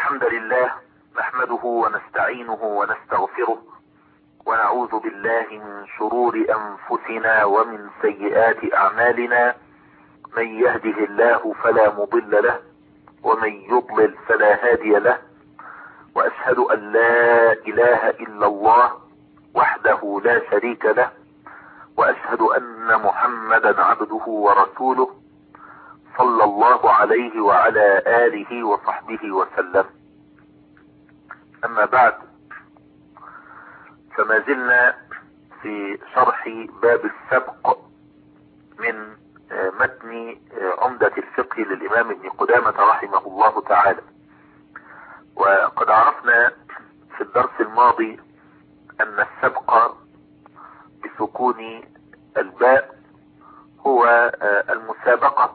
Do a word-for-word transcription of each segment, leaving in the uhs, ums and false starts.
الحمد لله نحمده ونستعينه ونستغفره ونعوذ بالله من شرور أنفسنا ومن سيئات أعمالنا. من يهده الله فلا مضل له ومن يضلل فلا هادي له، وأشهد أن لا إله إلا الله وحده لا شريك له، وأشهد أن محمدا عبده ورسوله صلى الله عليه وعلى آله وصحبه وسلم. أما بعد، فما زلنا في شرح باب السبق من متن عمدة الفقه للإمام ابن قدامة رحمه الله تعالى. وقد عرفنا في الدرس الماضي أن السبق بسكون الباء هو المسابقة،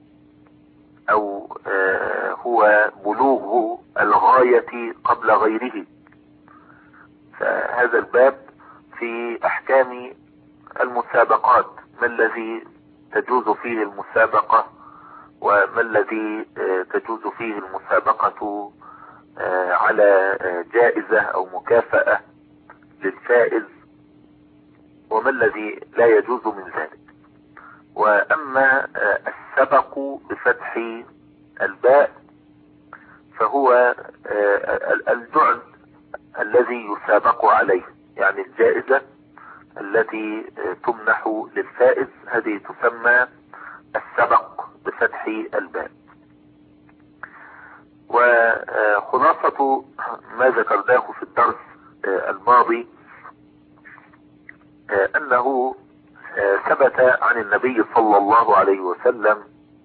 أو هو بلوغ الغاية قبل غيره. فهذا الباب في أحكام المسابقات، ما الذي تجوز فيه المسابقة وما الذي تجوز فيه المسابقة على جائزة أو مكافأة للفائز، وما الذي لا يجوز من ذلك. وأما السبق بفتح الباء فهو الجعل الذي يسابق عليه، يعني الجائزة التي تمنح للفائز، هذه تسمى السبق بفتح الباء. وخلاصة ما ذكرناه في الدرس الماضي أنه ثبت عن النبي صلى الله عليه وسلم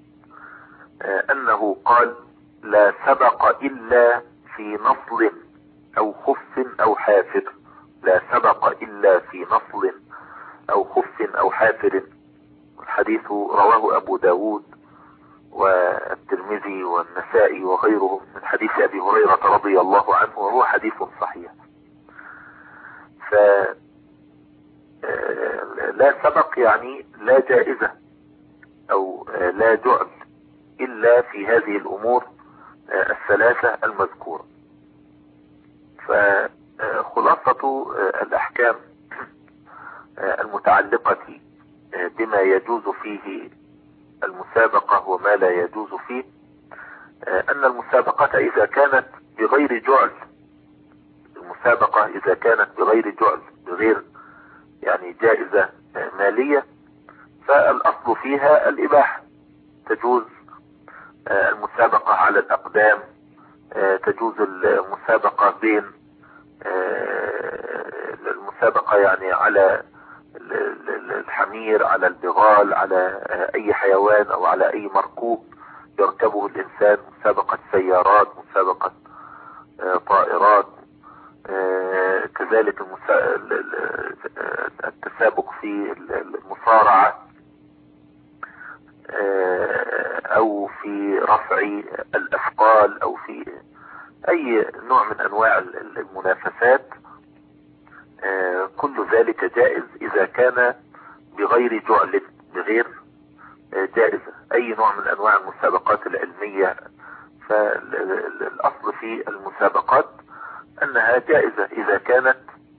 أنه قال: لا سبق إلا في نصل أو خف أو حافر. لا سبق إلا في نصل أو خف أو حافر. الحديث رواه أبو داود والترمذي والنسائي وغيرهم من حديث أبي هريرة رضي الله عنه، وهو حديث صحيح. ف لا سبق يعني لا جائزة أو لا جعل إلا في هذه الأمور الثلاثة المذكورة. فخلاصة الأحكام المتعلقة بما يجوز فيه المسابقة وما لا يجوز فيه، أن المسابقة إذا كانت بغير جعل، المسابقة إذا كانت بغير جعل، بغير يعني جائزة مالية، فالأصل فيها الإباحة. تجوز المسابقة على الأقدام، تجوز المسابقة بين المسابقة يعني على الحمير، على البغال، على أي حيوان أو على أي مركوب يركبه الإنسان، مسابقة سيارات، مسابقة طائرات، كذلك التسابق في المصارعة أو في رفع الأثقال أو في أي نوع من أنواع المنافسات. كل ذلك جائز إذا كان بغير جعل، بغير جائزة. أي نوع من أنواع المسابقات العلمية، فالأصل في المسابقات أنها جائزة إذا كانت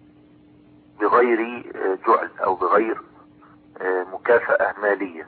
بغير جعل أو بغير مكافأة مالية.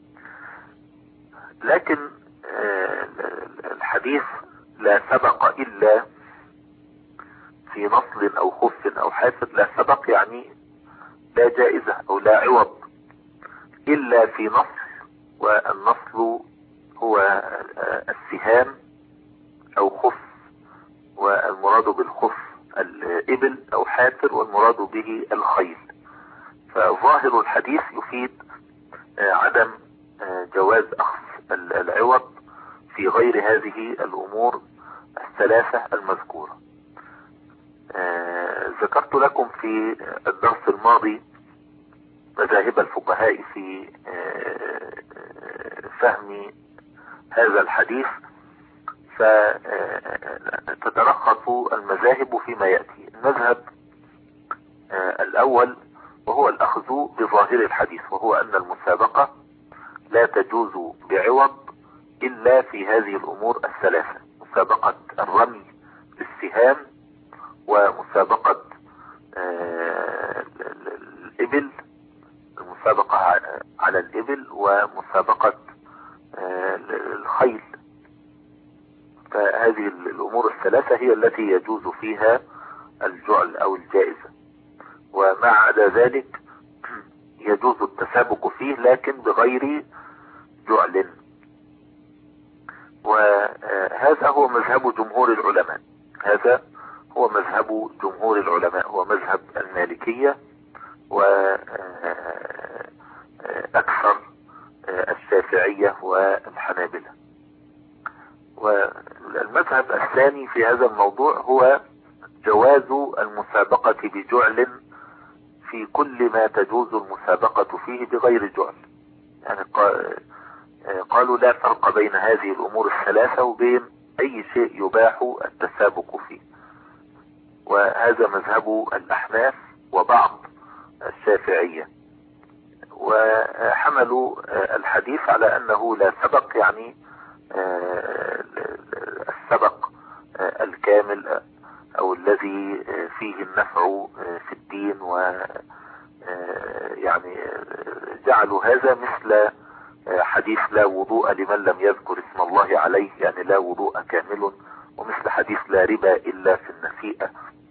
لكن الحديث لا سبق إلا في نصل أو خف أو حافر، لا سبق يعني لا جائزة أو لا عوض إلا في نصل، والنصل هو السهام أو خف، والمراد بالخف الإبل، أو حافر والمراد به الخيل. فظاهر الحديث يفيد عدم جواز أخذ العوض في غير هذه الأمور الثلاثة المذكورة. ذكرت لكم في الدرس الماضي مذاهب الفقهاء في فهم هذا الحديث، فتتلخص المذاهب فيما يأتي. المذهب الأول وهو الأخذ بظاهر الحديث، وهو أن المسابقة لا تجوز بعوض إلا في هذه الأمور الثلاثة: مسابقة الرمي مسابقة الخيل. فهذه الأمور الثلاثة هي التي يجوز فيها الجعل أو الجائزة، وما عدا ذلك يجوز التسابق فيه لكن بغير جعل. وهذا هو مذهب جمهور العلماء، هذا هو مذهب جمهور العلماء، هو مذهب المالكية وأكثر الشافعية والحنابلة. والمذهب الثاني في هذا الموضوع هو جواز المسابقة بجعل في كل ما تجوز المسابقة فيه بغير جعل. يعني قالوا لا فرق بين هذه الأمور الثلاثة وبين أي شيء يباح التسابق فيه، وهذا مذهب الأحناف وبعض الشافعية. وحملوا الحديث على أنه لا سبق، يعني السبق الكامل أو الذي فيه النفع في الدين، و يعني جعلوا هذا مثل حديث لا وضوء لمن لم يذكر اسم الله عليه، يعني لا وضوء كامل، ومثل حديث لا ربا إلا في النسيئة،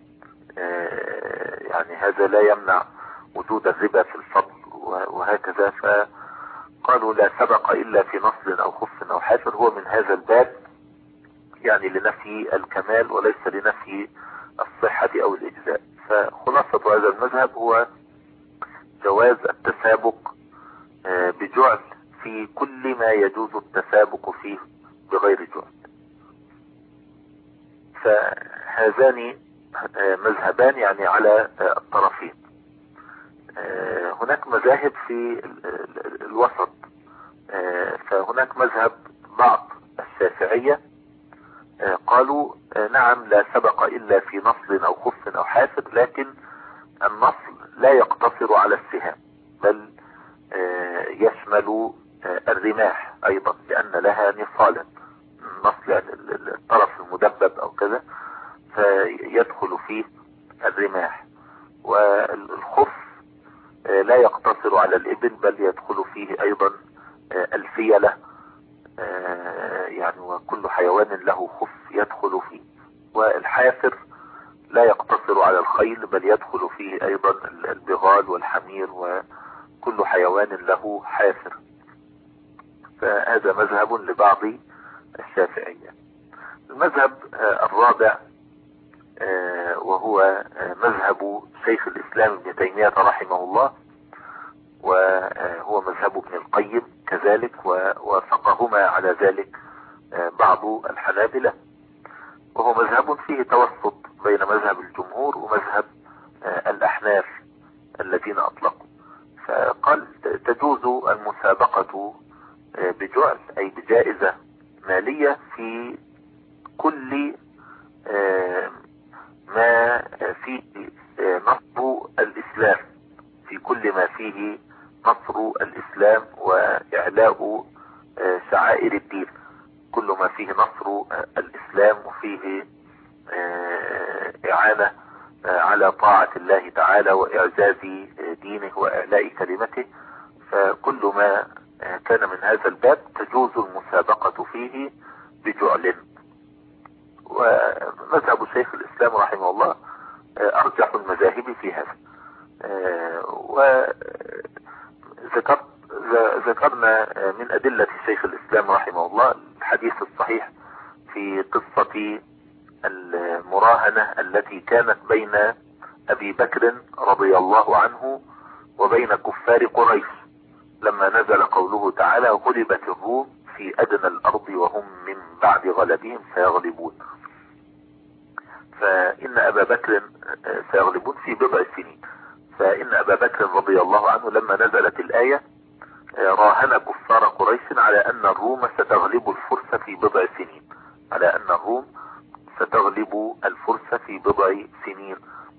يعني هذا لا يمنع وجود الربا في الفضل وهكذا. فقالوا لا سبق إلا في نصل أو خف أو حافر، هو من هذا الباب، يعني لنفي الكمال وليس لنفي الصحة أو الإجزاء. فخلاصة هذا المذهب هو جواز التسابق بجعل في كل ما يجوز التسابق فيه بغير جعل. فهذان مذهبان يعني على الطرفين. هناك مذاهب في الوسط، فهناك مذهب بعض الشافعية قالوا نعم لا سبق إلا في نصل أو خف أو حافر، لكن النصل لا يقتصر على السهام بل يشمل الرماح أيضا، لأن لها نصالا، النصل يعني الطرف المدبب أو كذا، فيدخل فيه الرماح. والخف لا يقتصر على الإبل بل يدخل فيه أيضا الفيلة، يعني وكل حيوان له خف يدخل فيه. والحافر لا يقتصر على الخيل بل يدخل فيه أيضا البغال والحمير وكل حيوان له حافر. فهذا مذهب لبعض الشافعية. المذهب الرابع وهو مذهب شيخ الإسلام ابن تيمية رحمه الله، وهو مذهب ابن القيم كذلك، ووافقهما على ذلك بعض الحنابلة، وهو مذهب فيه توسط بين مذهب الجمهور ومذهب الأحناف الذين أطلقوا. فقال تجوز المسابقة بجعل أي بجائزة مالية في كل ما فيه نصر الإسلام، في كل ما فيه نصر الإسلام وإعلاء شعائر الدين، كل ما فيه نصر الإسلام وفيه إعانة على طاعة الله تعالى وإعزاز دينه وإعلاء كلمته. فكل ما كان من هذا الباب تجوز المسابقة فيه بجعل. ومذهب شيخ الإسلام رحمه الله أرجح المذاهب في هذا. وذكرنا من أدلة شيخ الإسلام رحمه الله الحديث الصحيح في قصة المراهنة التي كانت بين أبي بكر رضي الله عنه وبين كفار قريش لما نزل قوله تعالى غلبت الروم في أدنى الأرض وهم من بعد غلبهم سيغلبون. فإن أبا بكر سيغلبون في بضع سنين. فإن أبا بكر رضي الله عنه لما نزلت الآية راهن كفار قريش على أن الروم ستغلب الفرس في بضع سنين، على أن الروم ستغلب الفرس في بضع سنين.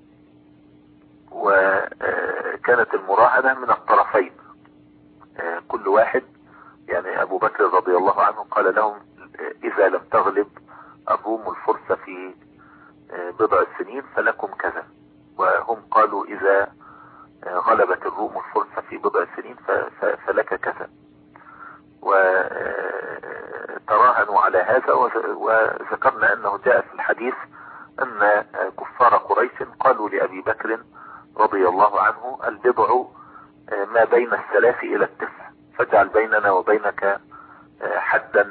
وكانت المراهنة من الطرفين، كل واحد يعني أبو بكر رضي الله عنه قال لهم إذا لم تغلب الروم الفرس في بضع سنين فلكم كذا، وهم قالوا إذا غلبت الروم الفرس في بضع سنين فلك كذا. وتراهنوا على هذا. وذكرنا أنه جاء في الحديث أن كفار قريش قالوا لأبي بكر رضي الله عنه: البضع ما بين الثلاث إلى التسع، فاجعل بيننا وبينك حدا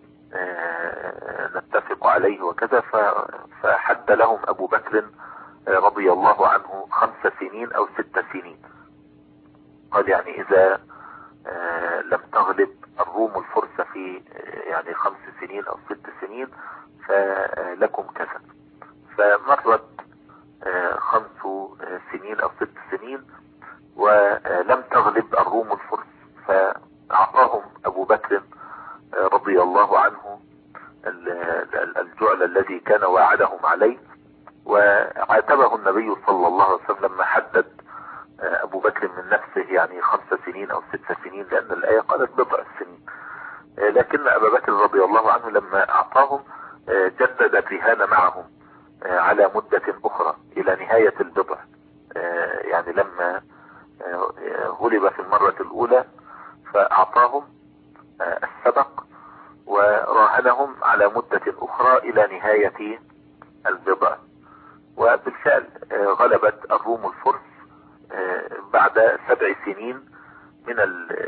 نتفق عليه وكذا. فحد لهم أبو بكر رضي الله عنه خمس سنين أو ست سنين. قال يعني إذا لم تغلب الروم الفرس في يعني خمس سنين أو ست سنين فلكم كذا. فمرت خمس سنين أو ست سنين ولم تغلب الروم الفرس، فأعطاهم أبو بكر رضي الله عنه الجعل الذي كان واعدهم عليه. وعاتبه النبي صلى الله عليه وسلم لما حدد أبو بكر من نفسه يعني خمس سنين أو ست سنين، لأن الآية قالت بضع سنين. لكن أبا بكر رضي الله عنه لما أعطاهم جدد الرهان معهم على مدة أخرى إلى نهاية البضع. يعني لما غلب في المرة الأولى فأعطاهم السبق وراهنهم على مدة أخرى إلى نهاية البضع. وبالفعل غلبت الروم الفرس بعد سبع سنين من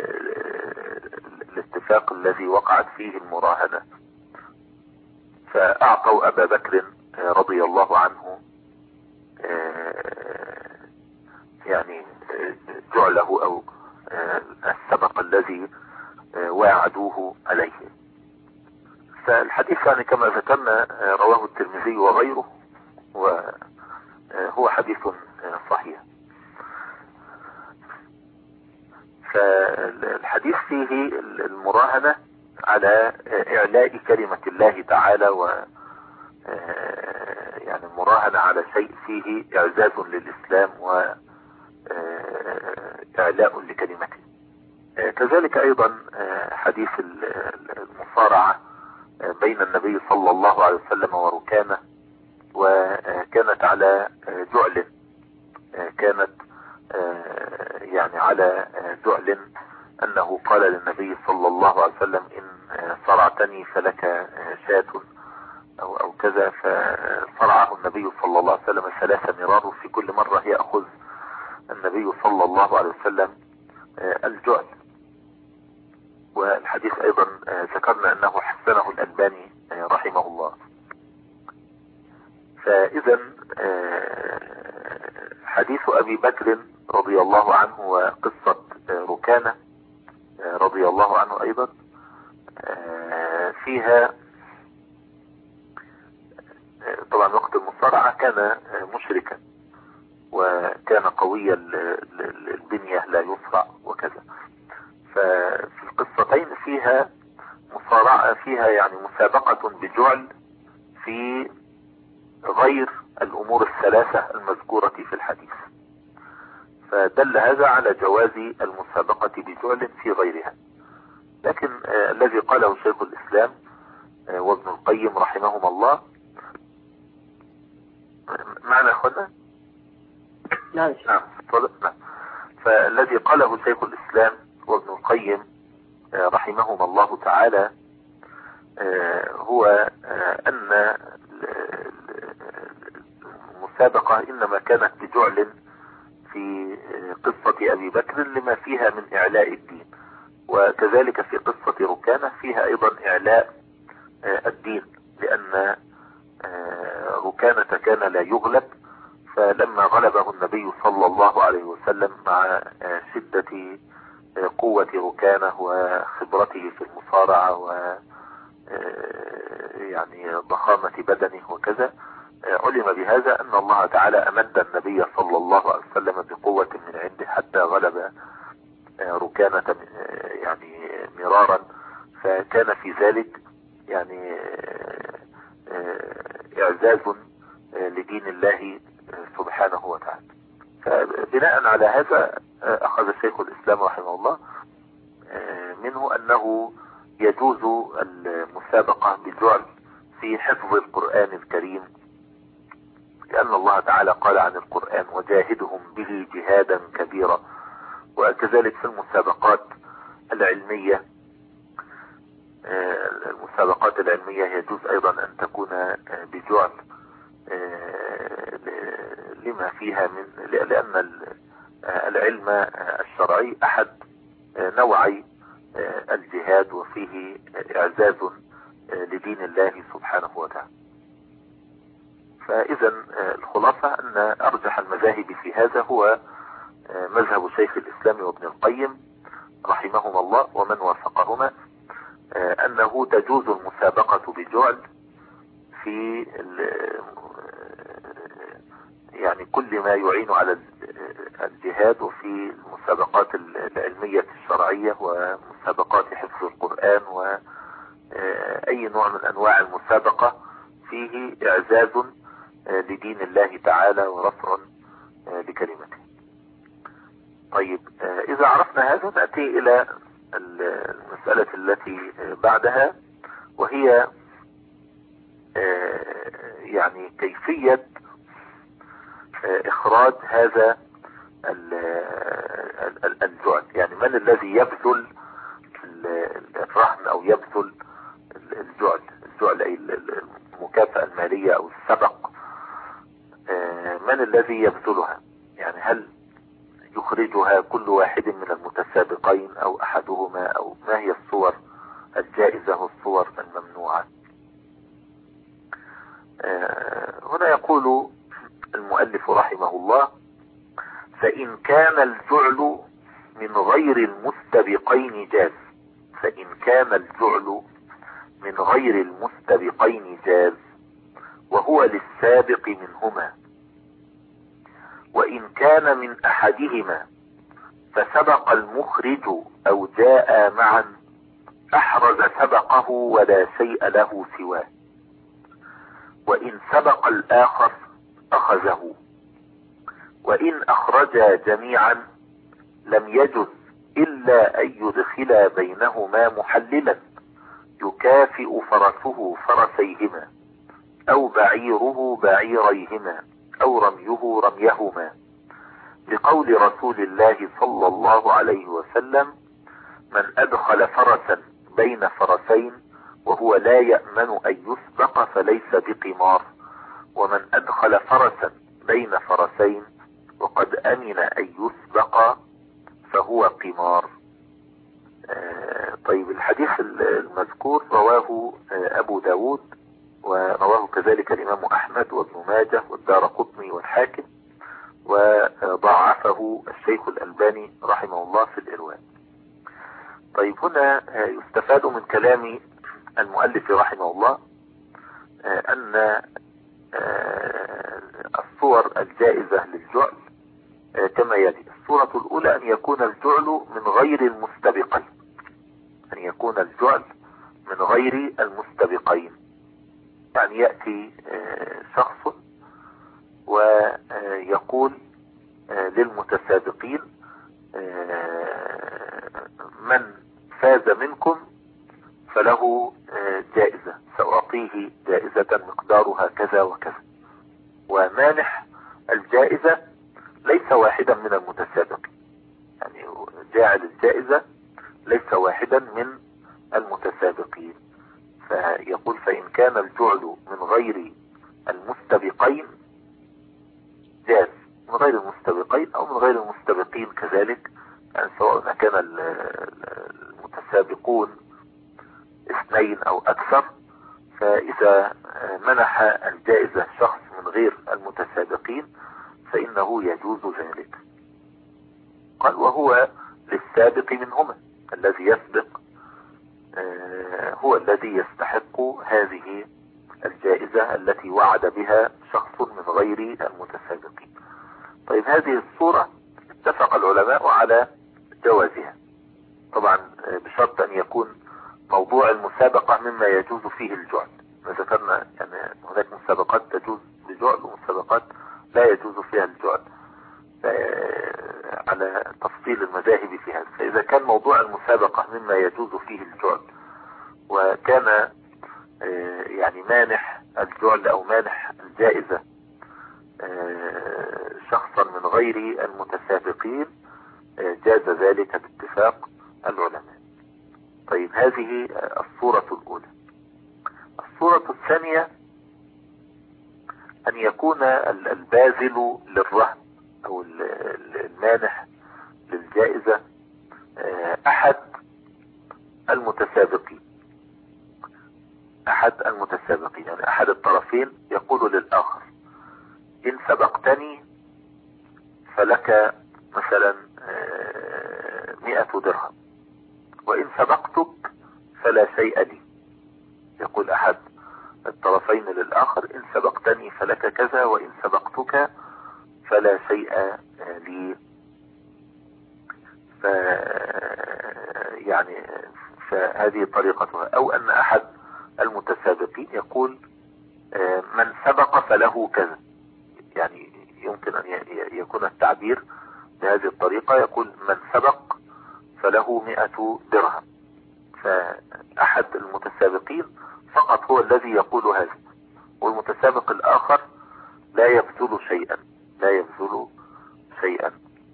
الاتفاق الذي وقعت فيه المراهنة. فأعطوا أبا بكر رضي الله عنه يعني جعله أو السبق الذي واعدوه عليه. فالحديث يعني كما ذكرنا رواه الترمذي وغيره، وهو حديث صحيح. فالحديث فيه المراهنة على إعلاء كلمة الله تعالى، و يعني المراهنة على شيء فيه إعزاز للإسلام وإعلاء لكلمته. كذلك أيضا حديث المصارعة بين النبي صلى الله عليه وسلم وركانه، وكانت على جعل، كانت يعني على جعل أنه قال للنبي صلى الله عليه وسلم: إن صرعتني فلك شاة أو, أو كذا. فصرعه النبي صلى الله عليه وسلم ثلاث مرات، وفي كل مرة يأخذ النبي صلى الله عليه وسلم الجعل. والحديث أيضا ذكرنا أنه حسنه الألباني رحمه الله. فإذا حديث أبي بكر رضي الله عنه وقصة ركانة رضي الله عنه أيضا فيها طبعا وقت المصارعة كان مشركا وكان قوي البنية لا يصرع وكذا. ففي القصتين فيها مصارعة، فيها يعني مسابقة بجعل في غير الأمور الثلاثة المذكورة في الحديث. فدل هذا على جواز المسابقة بجعل في غيرها. لكن آه الذي قاله شيخ الإسلام آه وابن القيم رحمهما الله معنا أخوانا؟ نعم. نعم. فالذي قاله شيخ الإسلام وابن القيم آه رحمهما الله تعالى آه هو آه أن المسابقة إنما كانت بجعل في قصة أبي بكر لما فيها من إعلاء الدين، وكذلك في قصة ركانة فيها أيضا إعلاء الدين، لأن ركانة كان لا يغلب، فلما غلبه النبي صلى الله عليه وسلم مع شدة قوة ركانة وخبرته في المصارعة و يعني ضخامة بدنه وكذا، علم بهذا أن الله تعالى أمد النبي صلى الله عليه وسلم بقوة من عنده حتى غلب ركانة يعني مرارا. فكان في ذلك يعني إعزاز لدين الله سبحانه وتعالى. فبناء على هذا أخذ شيخ الإسلام رحمه الله منه أنه يجوز المسابقة بالجعل في حفظ القرآن الكريم، لأن الله تعالى قال عن القرآن: وجاهدهم به جهادا كبيرا. وكذلك في المسابقات العلمية المسابقات العلمية يجوز أيضا أن تكون بجعل لما فيها من، لأن العلم الشرعي أحد نوعي الجهاد وفيه إعزاز لدين الله سبحانه وتعالى. فإذا الخلاصة أن أرجح المذاهب في هذا هو مذهب شيخ الإسلام وابن القيم رحمهما الله ومن وافقهما، أنه تجوز المسابقة بجعل في يعني كل ما يعين على الجهاد، وفي المسابقات العلمية الشرعية ومسابقات حفظ القرآن وأي نوع من أنواع المسابقة فيه إعزاز لدين الله تعالى ورفع لكلمته. طيب، إذا عرفنا هذا نأتي إلى المسألة التي بعدها، وهي يعني كيفية إخراج هذا الجعل. يعني من الذي يبذل الرهن أو يبذل الجعل الجعل أي المكافأة المالية أو السبق، من الذي يبذلها؟ يعني هل يخرجها كل واحد من المتسابقين أو أحدهما، أو ما هي الصور الجائزة والصور الممنوعة؟ هنا يقول المؤلف رحمه الله: فإن كان الجعل من غير المستبقين جاز. فإن كان الجعل من غير المستبقين جاز وهو للسابق منهما، وإن كان من أحدهما فسبق المخرج أو جاء معا أحرز سبقه ولا شيء له سواه، وإن سبق الآخر أخذه، وإن أخرجا جميعا لم يجز إلا أن يدخلا بينهما محللا يكافئ فرسه فرسيهما أو بعيره بعيريهما أو رميه رميهما، لقول رسول الله صلى الله عليه وسلم: من أدخل فرسا بين فرسين وهو لا يأمن أن يسبق فليس بقمار، ومن أدخل فرسا بين فرسين وقد أمن أن يسبق فهو قمار. آه طيب، الحديث المذكور رواه آه أبو داود، ورواه كذلك الإمام أحمد وابن ماجه والدارقطني والحاكم، وضعفه الشيخ الألباني رحمه الله في الإرواء. طيب، هنا آه يستفاد من كلام المؤلف رحمه الله آه أن الصور الجائزة للجعل كما يلي: الصورة الأولى أن يكون الجعل من غير المستبقين، أن يكون الجعل من غير المستبقين، يعني يأتي شخص ويقول للمتسابقين: من فاز منكم فله جائزة، سأعطيه جائزة مقدارها كذا وكذا، ومانح الجائزة ليس واحدا من المتسابقين، يعني جاعل الجائزة ليس واحدا من المتسابقين. فيقول: فإن كان الجعل من غير المستبقين جاز، من غير المستبقين أو من غير المستبقين كذلك، يعني سواء كان المتسابقون اثنين أو أكثر، فإذا منح الجائزة شخص من غير المتسابقين فإنه يجوز ذلك. قال: وهو للسابق منهما، الذي يسبق هو الذي يستحق هذه الجائزة التي وعد بها شخص من غير المتسابقين. طيب، هذه الصورة اتفق العلماء على جوازها، طبعا بشرط أن يكون موضوع المسابقة مما يجوز فيه الجعل. ذكرنا يعني هناك مسابقات تجوز بجعل ومسابقات لا يجوز فيها الجعل على تفصيل المذاهب في هذا. فإذا كان موضوع المسابقة مما يجوز فيه الجعل، وكان يعني مانح الجعل أو مانح الجائزة شخصا من غير المتسابقين، جاز ذلك باتفاق العلماء. طيب هذه الصورة الأولى. الصورة الثانية أن يكون الباذل للرهن أو المانح للجائزة أحد المتسابقين أحد المتسابقين يعني أحد الطرفين يقول للآخر: إن سبقتني فلك مثلا مئة درهم، وإن سبقتك فلا شيء لي. يقول أحد الطرفين للآخر: إن سبقتني فلك كذا، وإن سبقتك فلا شيء لي. ف يعني فهذه طريقتها. أو أن أحد المتسابقين يقول: من سبق فله كذا. يعني يمكن أن يكون التعبير بهذه الطريقة، يقول: من سبق فله مئة درهم. فأحد المتسابقين فقط هو الذي يقول هذا، والمتسابق الآخر لا يبذل شيئا لا يبذل شيئا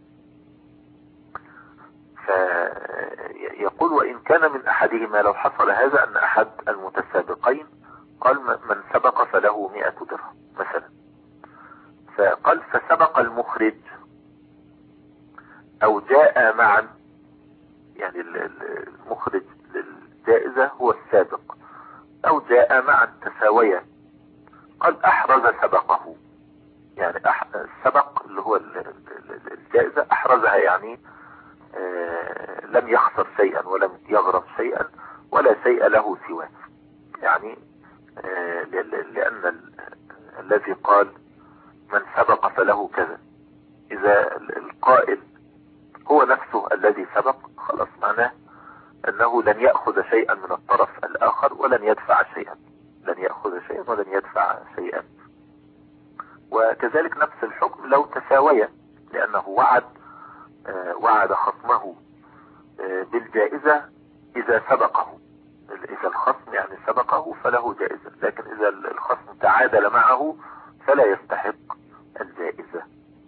فيقول: وإن كان من أحدهما، لو حصل هذا أن أحد المتسابقين قال: من سبق فله مئة درهم مثلا، فقال: فسبق المخرج أو جاء معا، يعني المخرج للجائزة هو السابق، أو جاء معا تساويا. قال: أحرز سبقه، يعني السبق اللي هو الجائزة أحرزها، يعني آه لم يخسر شيئا ولم يغرم شيئا ولا شيء له سواه. يعني آه لأن ال الذي قال من سبق فله كذا، إذا القائل هو نفسه الذي سبق، خلاص معناه أنه لن يأخذ شيئا من الطرف الآخر ولن يدفع شيئا لن يأخذ شيئا ولن يدفع شيئا. وكذلك نفس الحكم لو تساويا، لأنه وعد آه وعد خصمه آه بالجائزة إذا سبقه. إذا الخصم يعني سبقه فله جائزة، لكن إذا الخصم تعادل معه فلا يستحق الجائزة.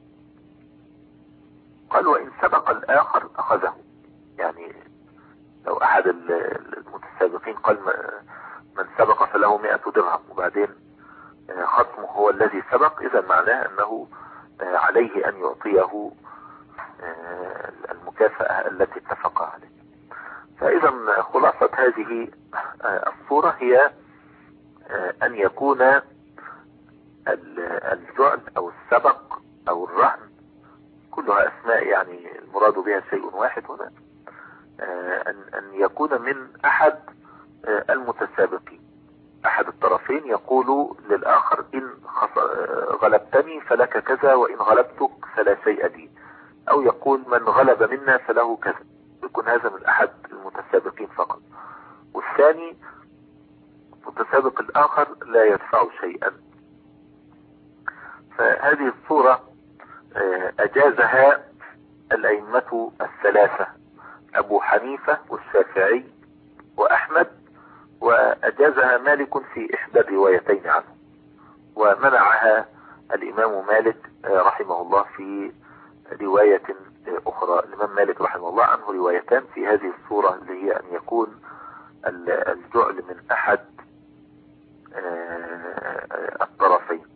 قال: وإن سبق الآخر أخذه. يعني لو أحد المتسابقين قال: من سبق فله مئة درهم، وبعدين خصمه هو الذي سبق، إذا معناه أنه عليه أن يعطيه المكافأة التي اتفق عليه. فإذا خلاصة هذه الصورة هي أن يكون الجعل أو السبق أو الرهن، كلها أسماء يعني المراد بها شيء واحد هنا، أن يكون من أحد المتسابقين. أحد الطرفين يقول للآخر: إن غلبتني فلك كذا، وإن غلبتك فلا شيء لي. أو يقول: من غلب منا فله كذا. يكون هذا من أحد المتسابقين فقط، والثاني المتسابق الآخر لا يدفع شيئا. فهذه الصورة أجازها الأئمة الثلاثة: أبو حنيفة والشافعي وأحمد، وأجازها مالك في إحدى الروايتين عنه، ومنعها الإمام مالك رحمه الله في رواية أخرى. الإمام مالك رحمه الله عنه روايتان في هذه الصورة، اللي هي أن يكون الجعل من أحد الطرفين.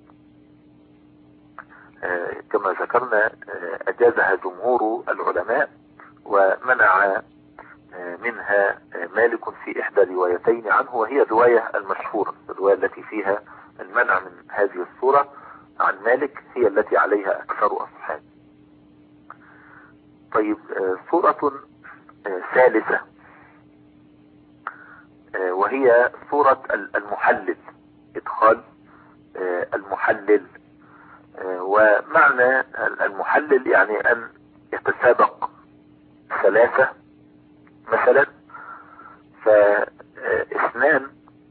كما ذكرنا أجازها جمهور العلماء، ومنع منها مالك في إحدى روايتين عنه، وهي الرواية المشهورة، الرواية التي فيها المنع من هذه الصورة عن مالك، هي التي عليها أكثر أصحاب. طيب، صورة ثالثة وهي صورة المحلل، إدخال المحلل. ومعنى المحلل يعني أن يتسابق ثلاثة مثلا، فاثنان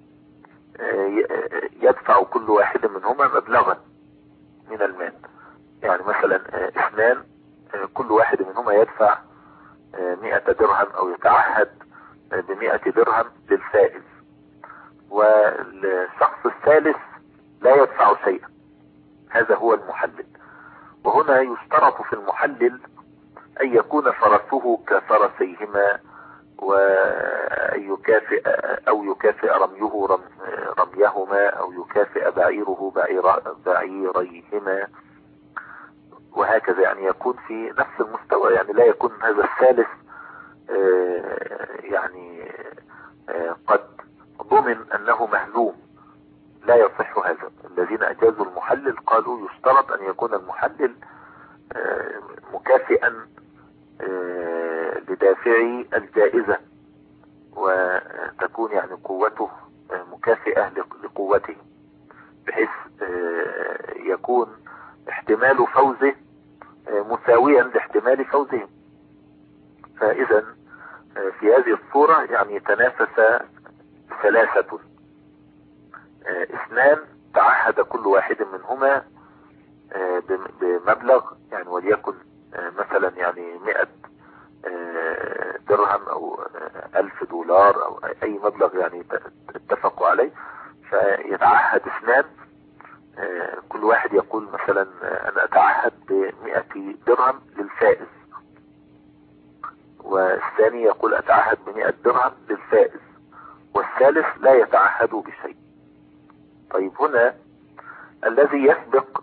يدفع كل واحد منهما مبلغا من المال. يعني مثلا اثنان كل واحد منهما يدفع مئة درهم أو يتعهد بمئة درهم للفائز، والشخص الثالث لا يدفع شيئا. هذا هو المحلل. وهنا يشترط في المحلل أن يكون فرسه كفرسيهما، وأن أن يكافئ أو يكافئ رميه رم رميهما أو يكافئ بعيره بعير بعيريهما، وهكذا. يعني يكون في نفس المستوى، يعني لا يكون هذا الثالث يعني قد ضمن أنه مهزوم، لا يصح هذا. الذين أجازوا المحلل قالوا يشترط أن يكون المحلل مكافئا لدافعي الجائزة، وتكون يعني قوته مكافئة لقوته، بحيث يكون احتمال فوزه مساويا لاحتمال فوزهم. فإذا في هذه الصورة يعني تنافس ثلاثة، اثنان تعهد كل واحد منهما بمبلغ، يعني وليكن مثلا يعني مئة درهم او الف دولار او اي مبلغ يعني اتفقوا عليه. فيتعهد اثنان، كل واحد يقول مثلا انا اتعهد بمئة درهم للفائز، والثاني يقول اتعهد بمئة درهم للفائز، والثالث لا يتعهد بشيء. طيب هنا الذي يسبق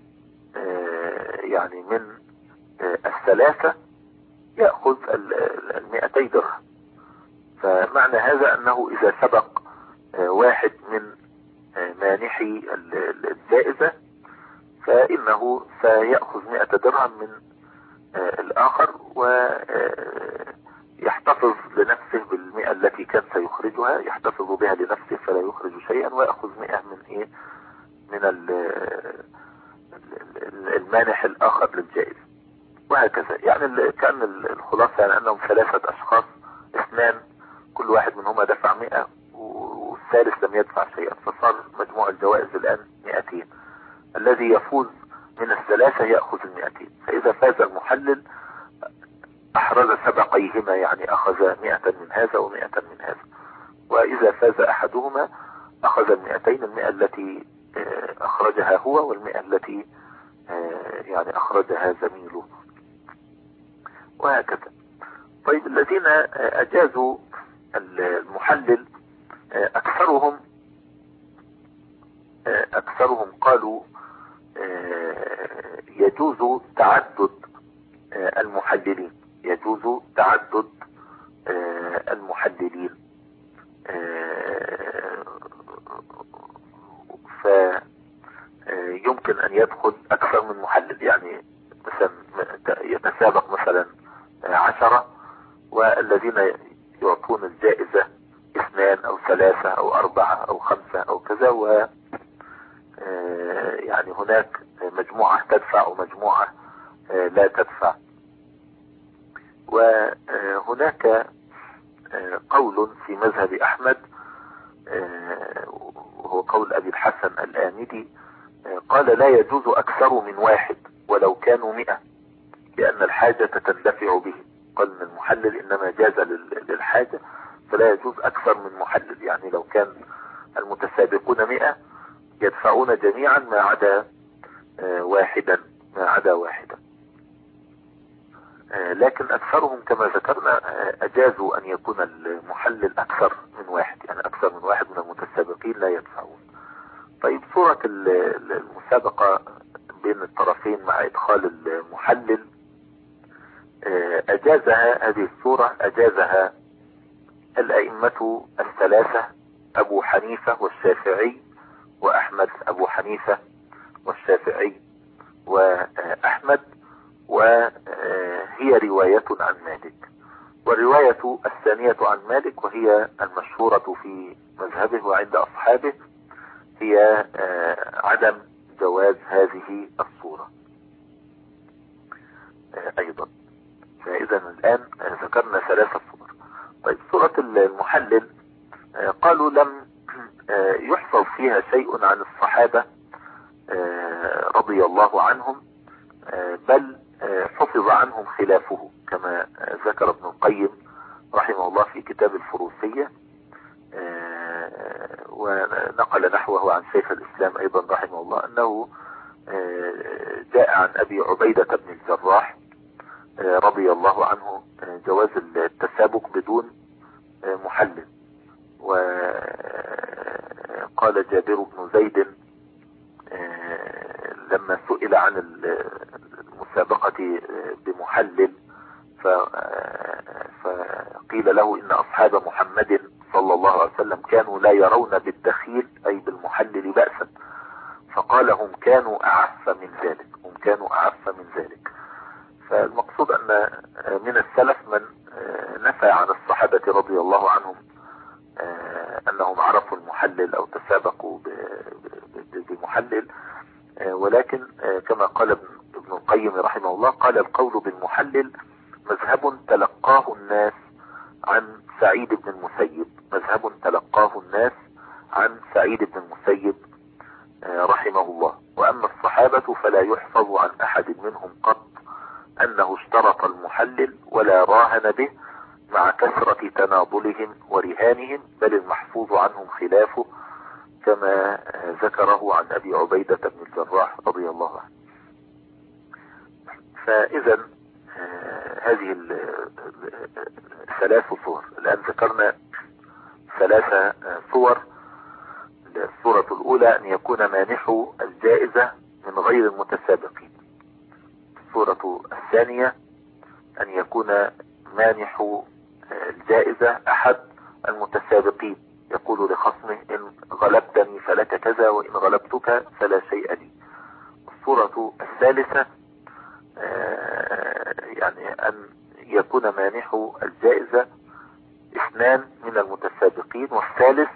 يعني من الثلاثة يأخذ المئتي درهم. فمعنى هذا أنه إذا سبق واحد من مانحي الجائزة فإنه سيأخذ مئة درهم من الآخر، ويحتفظ لنفسه بالمئة التي كان سيخرجها، يحتفظ بها لنفسه فلا يخرج شيئا، ويأخذ مئة من إيه من المانح الآخر للجائزة، وهكذا. يعني كان الخلاصة يعني أنهم ثلاثة أشخاص، اثنان كل واحد منهما دفع مئة والثالث لم يدفع شيئا، فصار مجموع الجوائز الآن مئتين. الذي يفوز من الثلاثة يأخذ المئتين. فإذا فاز المحلل أحرز سبقيهما، يعني أخذ مئة من هذا ومئة من هذا. وإذا فاز أحدهما أخذ المئتين، المئة التي أخرجها هو والمئة التي يعني أخرجها زميله، وهكذا. طيب الذين أجازوا المحلل أكثرهم أكثرهم قالوا يجوز تعدد المحللين، يجوز تعدد المحللين. فيمكن أن يدخل أكثر من محلل، يعني مثلا يتسابق مثلا عشرة، والذين يعطون الجائزة اثنان أو ثلاثة أو أربعة أو خمسة أو كذا، و يعني هناك مجموعة تدفع ومجموعة لا تدفع. وهناك قول في مذهب أحمد وهو قول أبي الحسن الآمدي، قال لا يجوز أكثر من واحد ولو كانوا مئة، لأن الحاجة تندفع به. قال ان المحلل إنما جاز للحاجة، فلا يجوز أكثر من محلل. يعني لو كان المتسابقون مئة يدفعون جميعا ما عدا واحدا ما عدا واحدا لكن أكثرهم كما ذكرنا أجازوا أن يكون المحلل أكثر من واحد، يعني أكثر من واحد من المتسابقين لا يدفعون. طيب صورة المسابقة بين الطرفين مع إدخال المحلل أجازها، هذه الصورة أجازها الأئمة الثلاثة، أبو حنيفة والشافعي وأحمد. أبو حنيفة والشافعي وأحمد، وهي رواية عن مالك. والرواية الثانية عن مالك وهي المشهورة في مذهبه وعند أصحابه هي عدم جواز هذه الصورة أيضا. فإذا الآن ذكرنا ثلاثة صور. طيب صورة المحلل قالوا لم يحفظ فيها شيء عن الصحابة رضي الله عنهم، بل حفظ عنهم خلافه، كما ذكر ابن القيم رحمه الله في كتاب الفروسية، ونقل نحوه عن شيخ الإسلام أيضا رحمه الله، أنه جاء عن أبي عبيدة بن الجراح رضي الله عنه جواز التسابق بدون محلل. وقال جابر بن زيد لما سئل عن المسابقة بمحلل فقيل له إن أصحاب محمد صلى الله عليه وسلم كانوا لا يرون بالدخيل أي بالمحلل بأسا، فقال هم كانوا أعف من ذلك، هم كانوا أعف من ذلك. فالمقصود أن من السلف من نفى عن الصحابة رضي الله عنهم أنهم عرفوا المحلل أو تسابقوا بمحلل، ولكن كما قال ابن القيم رحمه الله قال القول بالمحلل مذهب تلقاه الناس عن سعيد بن المسيب، مذهب تلقاه الناس عن سعيد بن المسيب رحمه الله. وأما الصحابة فلا يحفظ عن أحد منهم قط أنه اشترط المحلل ولا راهن به مع كثرة تناضلهم ورهانهم، بل المحفوظ عنهم خلافه كما ذكره عن أبي عبيدة بن الجراح رضي الله عنه. فإذا هذه ثلاث صور، الآن ذكرنا ثلاث صور. الصورة الأولى أن يكون مانح الجائزة من غير المتسابقين. الصورة الثانية أن يكون مانح الجائزة أحد المتسابقين يقول لخصمه إن غلبتني فلك كذا وإن غلبتك فلا شيء لي. الصورة الثالثة يعني أن يكون مانح الجائزة اثنان من المتسابقين، والثالث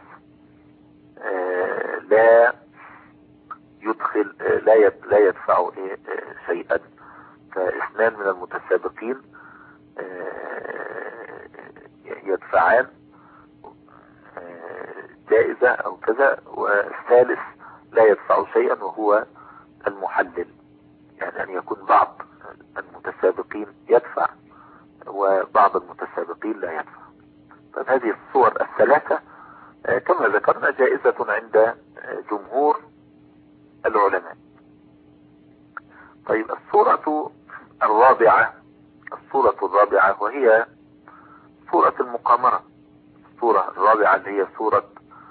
لا يدخل لا لا يدفع شيئا، فاثنان من المتسابقين يدفعان جائزة او كذا، والثالث لا يدفع شيئا وهو المحلل، يعني ان يكون بعض المتسابقين يدفع وبعض المتسابقين لا يدفع. فهذه الصور الثلاثة كما ذكرنا جائزة عند جمهور العلماء. طيب الصورة الرابعة، الصورة الرابعة وهي صورة المقامرة. الصورة الرابعة اللي هي صورة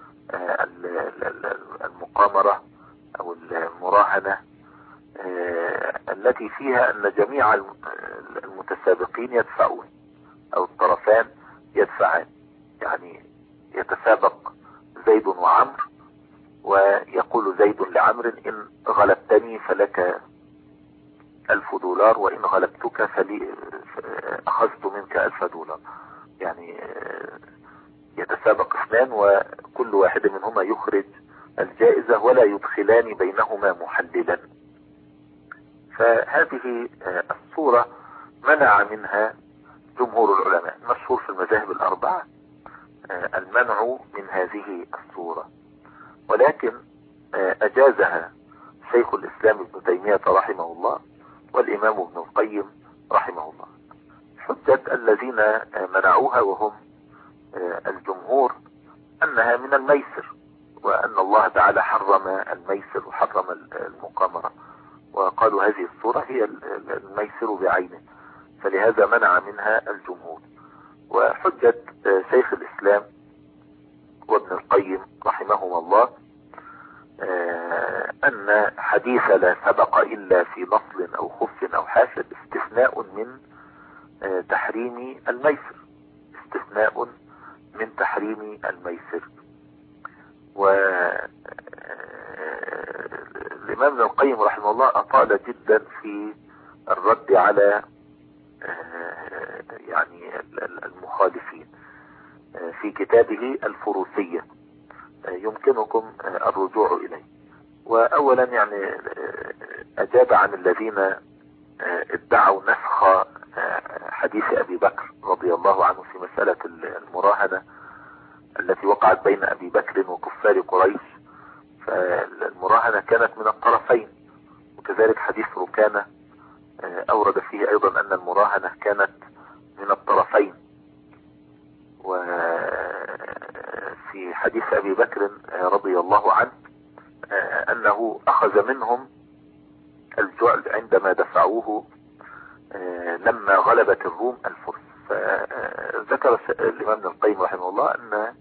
المقامرة او المراهنة، التي فيها ان جميع المتسابقين يدفعون او الطرفان يدفعان، يعني يتسابق زيد وعمر ويقول زيد لعمر إن غلبتني فلك ألف دولار وإن غلبتك فلي أخذت منك ألف دولار، يعني يتسابق اثنان وكل واحد منهما يخرج الجائزة ولا يدخلان بينهما محللا. فهذه الصورة منع منها جمهور العلماء، مشهور في المذاهب الأربعة المنع من هذه الصورة، ولكن أجازها شيخ الإسلام ابن تيمية رحمه الله والإمام ابن القيم رحمه الله. حجة الذين منعوها وهم الجمهور أنها من الميسر، وأن الله تعالى حرم الميسر وحرم المقامرة، وقالوا هذه الصورة هي الميسر بعينه، فلهذا منع منها الجمهور. وحجة شيخ الإسلام وابن القيم رحمهما الله أن حديث لا سبق إلا في نصل أو خف أو حافر استثناء من تحريم الميسر، استثناء من تحريم الميسر. والإمام ابن القيم رحمه الله أطال جدا في الرد على يعني المخالفين في كتابه الفروسية، يمكنكم الرجوع إليه. وأولا يعني أجاب عن الذين ادعوا نسخ حديث أبي بكر رضي الله عنه في مسألة المراهنة التي وقعت بين أبي بكر وكفار قريش، فالمراهنة كانت من الطرفين، وكذلك حديث ركانة أورد فيه أيضا أن المراهنة كانت من الطرفين. وفي حديث أبي بكر رضي الله عنه أنه أخذ منهم الجعل عندما دفعوه لما غلبت الروم الفرس، ذكر الإمام ابن القيم رحمه الله أن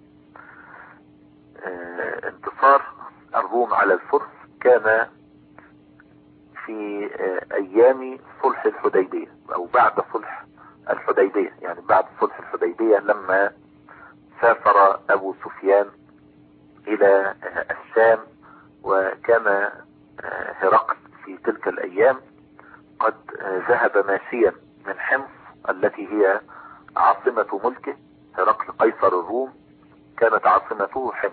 انتصار الروم على الفرس كان في أيام صلح الحديبية أو بعد صلح الحديبية، يعني بعد صلح الحديبية لما سافر أبو سفيان إلى الشام، وكان هرقل في تلك الأيام قد ذهب ماشيا من حمص التي هي عاصمة ملكه. هرقل قيصر الروم كانت عاصمته حمص،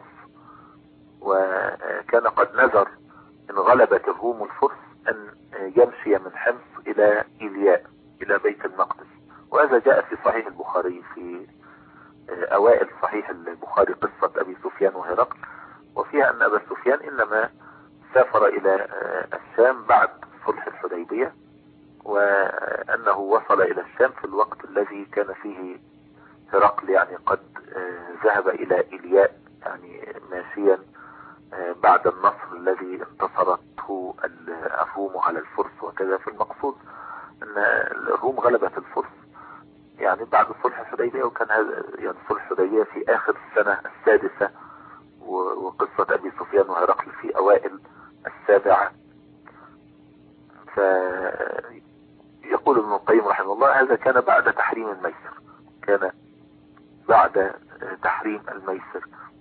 وكان قد نذر إن غلبت الروم الفرس أن يمشي من حمص إلى إيلياء إلى بيت المقدس. وهذا جاء في صحيح البخاري في أوائل صحيح البخاري قصة أبي سفيان وهرقل، وفيها أن أبا سفيان إنما سافر إلى الشام بعد صلح الحديبية، وأنه وصل إلى الشام في الوقت الذي كان فيه هرقل يعني قد ذهب إلى إيلياء، يعني ماشيا بعد النصر الذي انتصرته الروم على الفرس وكذا. في المقصود أن الروم غلبت الفرس يعني بعد صلح الحديبية، وكان هذا يعني صلح الحديبية في آخر السنة السادسة، وقصة أبي سفيان وهرقل في أوائل السابعة. فيقول ابن القيم رحمه الله هذا كان بعد تحريم الميسر، كان بعد تحريم الميسر.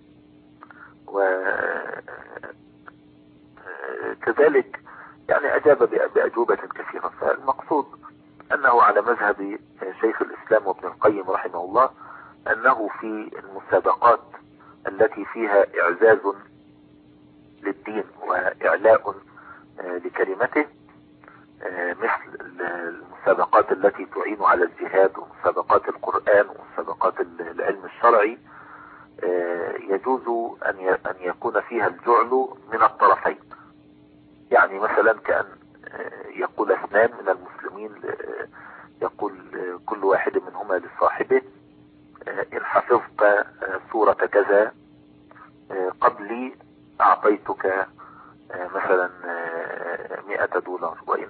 وكذلك يعني أجاب بأجوبة كثيرة. فالمقصود أنه على مذهب شيخ الإسلام وابن القيم رحمه الله أنه في المسابقات التي فيها إعزاز للدين وإعلاء لكلمته، مثل المسابقات التي تعين على الجهاد ومسابقات القرآن ومسابقات العلم الشرعي، يجوز أن يكون فيها الجعل من الطرفين. يعني مثلا كأن يقول اثنان من المسلمين، يقول كل واحد منهما لصاحبه إن حفظت سورة كذا قبلي أعطيتك مثلا مئة دولار، وإن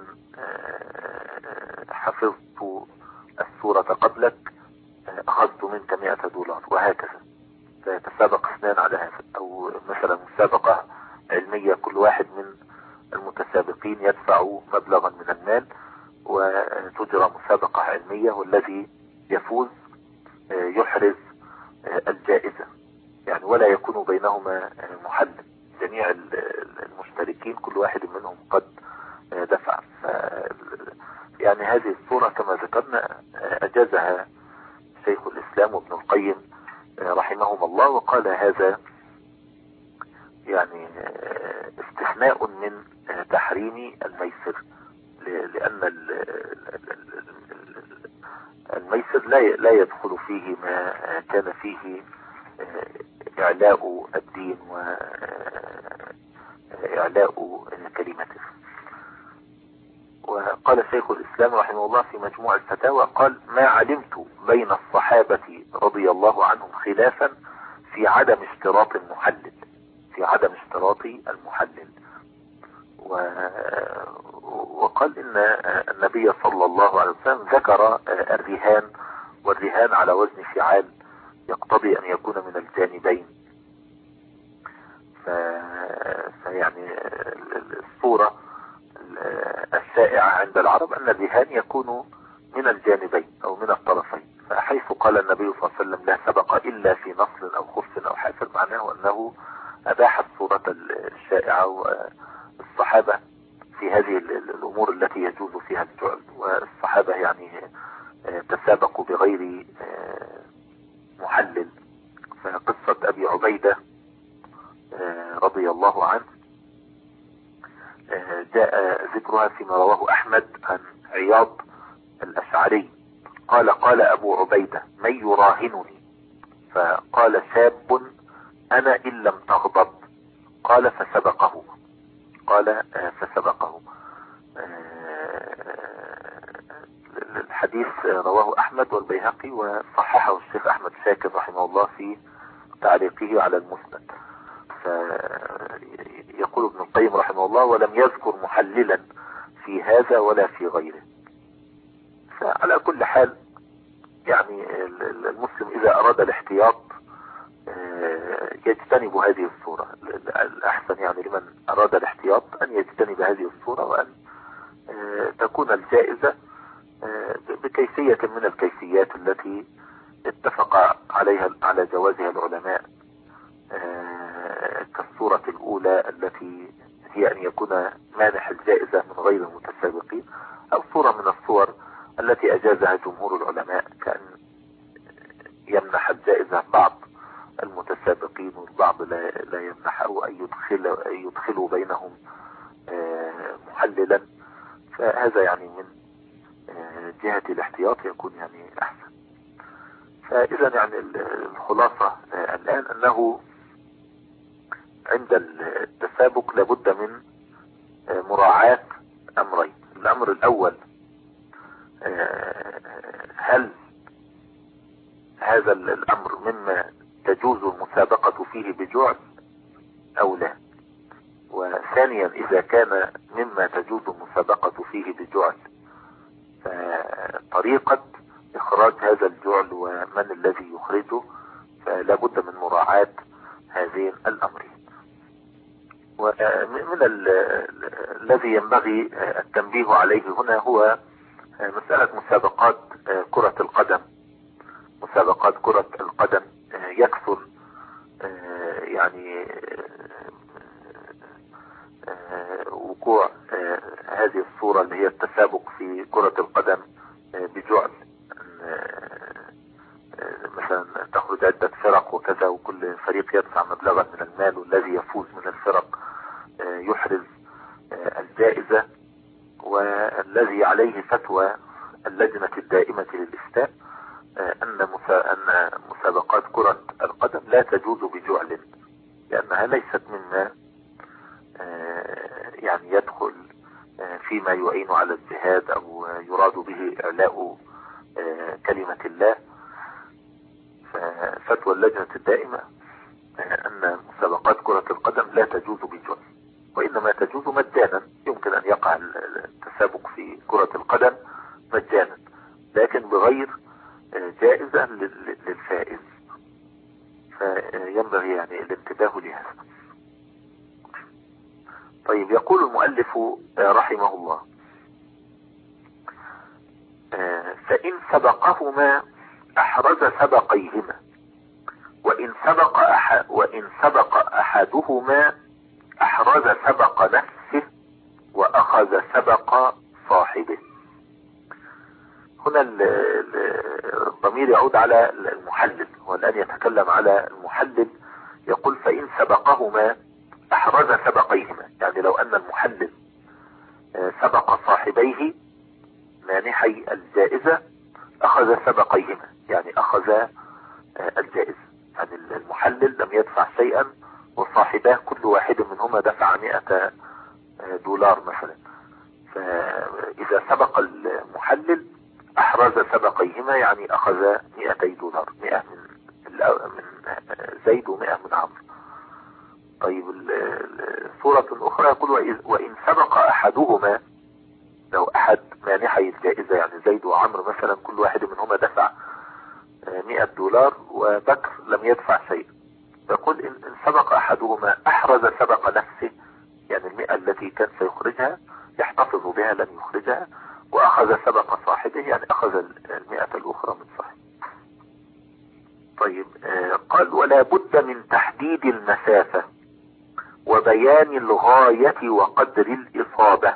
حفظت السورة قبلك أخذت منك مئة دولار، وهكذا. فيتسابق اثنان على هذا. أو مثلا مسابقة علمية، كل واحد من المتسابقين يدفع مبلغا من المال وتجرى مسابقة علمية، والذي يفوز يحرز الجائزة، يعني ولا يكون بينهما محل، جميع المشتركين كل واحد منهم قد دفع. يعني هذه الصورة كما ذكرنا أجازها شيخ الإسلام وابن القيم رحمهم الله، وقال هذا يعني استثناء من تحريم الميسر، لأن الميسر لا يدخل فيه ما كان فيه إعلاء الدين وإعلاء كلمته. وقال شيخ الإسلام رحمه الله في مجموع الفتاوى قال: ما علمت بين الصحابة رضي الله عنهم خلافا في عدم اشتراط المحلل، في عدم اشتراط المحلل. وقال إن النبي صلى الله عليه وسلم ذكر الرهان، والرهان على وزن فعال يقتضي أن يكون من الجانبين. فيعني الصورة الشائعة عند العرب أن الرهان يكون من الجانبين أو من الطرفين. فحيث قال النبي صلى الله عليه وسلم لا سبق إلا في نصل أو خف أو حافر، معناه أنه أباح الصورة الشائعة، والصحابة في هذه الأمور التي يجوز فيها الجعل، والصحابة يعني تسابقوا بغير محلل. فقصة أبي عبيدة رضي الله عنه جاء ذكرها فيما رواه أحمد عن عياض الأشعري قال: قال أبو عبيدة: من يراهنني؟ فقال شاب: أنا إن لم تغضب. قال فسبقه قال فسبقه الحديث رواه أحمد والبيهقي، وصححه الشيخ أحمد شاكر رحمه الله في تعليقه على المسند. فيقول ابن القيم رحمه الله: ولم يذكر محللا في هذا ولا في غيره. فعلى كل حال يعني المسلم إذا أراد الاحتياط يجتنب هذه الصورة. الأحسن يعني لمن أراد الاحتياط أن يجتنب هذه الصورة، وأن تكون الجائزة بكيفية من الكيفيات التي اتفق عليها على جوازها العلماء، كالصورة الأولى التي هي أن يكون مانح الجائزة من غير المتسابقين، أو صورة من الصور التي أجازها جمهور العلماء، كأن يمنح الجائزة بعض المتسابقين والبعض لا, لا يمنح، أو أن يدخل يدخلوا بينهم محللا. فهذا يعني من جهة الاحتياط يكون يعني أحسن. فإذا يعني الخلاصة الآن أنه عند التسابق لابد من مراعاة أمرين. الأمر الأول، هل هذا الأمر مما تجوز المسابقة فيه بجعل أو لا؟ وثانيا، إذا كان مما تجوز المسابقة فيه بجعل، فطريقة إخراج هذا الجعل ومن الذي يخرجه، فلا بد من مراعاة هذين الأمرين. ومن الذي ينبغي التنبيه عليه هنا هو مسألة مسابقات كرة القدم. مسابقات كرة القدم يكثر يعني وقوع هذه الصورة اللي هي التسابق في كرة القدم بجعل، مثلا تخرج عدة فرق وكذا، وكل فريق يدفع مبلغا من المال، والذي يفوز من الفرق يحرز الجائزة. والذي عليه فتوى اللجنة الدائمة للإفتاء أن أن مسابقات كرة القدم لا تجوز بجعل، لأنها ليست مما يعني يدخل فيما يعين على الجهاد أو يراد به إعلاء كلمة الله. ففتوى اللجنة الدائمة أن مسابقات كرة القدم لا تجوز بجعل، وإنما تجوز مجانا. يمكن أن يقع التسابق في كرة القدم مجانا، لكن بغير جائزة للفائز. فينبغي يعني الانتباه لهذا. طيب، يقول المؤلف رحمه الله: فإن سبقهما أحرز سبقيهما، وإن سبق أحد وإن سبق أحدهما أحرز سبق نفسه وأخذ سبق صاحبه. هنا الضمير يعود على المحلل، والآن يتكلم على المحلل. يقول: فإن سبقهما أحرز سبقيهما، يعني لو أن المحلل سبق صاحبيه مانحي الجائزة أخذ سبقيهما، يعني أخذ الجائزة. يعني المحلل لم يدفع شيئا، وصاحباه كل واحد منهما دفع مئة دولار مثلا. فإذا سبق المحلل أحرز سبقيهما، يعني أخذ مئتي دولار، مئة من من زيد ومئة من عمرو. طيب، صورة أخرى يقول: وإن سبق أحدهما، لو أحد مانحي الجائزة يعني زيد وعمرو مثلا كل واحد منهما دفع مئة دولار، وبكر لم يدفع شيء، يقول: إن سبق أحدهما أحرز سبق نفسه، يعني المئة التي كان سيخرجها يحتفظ بها لن يخرجها، وأخذ سبق صاحبه، يعني أخذ المئة الأخرى من صاحبه. طيب، قال: ولا بد من تحديد المسافة وبيان الغاية وقدر الإصابة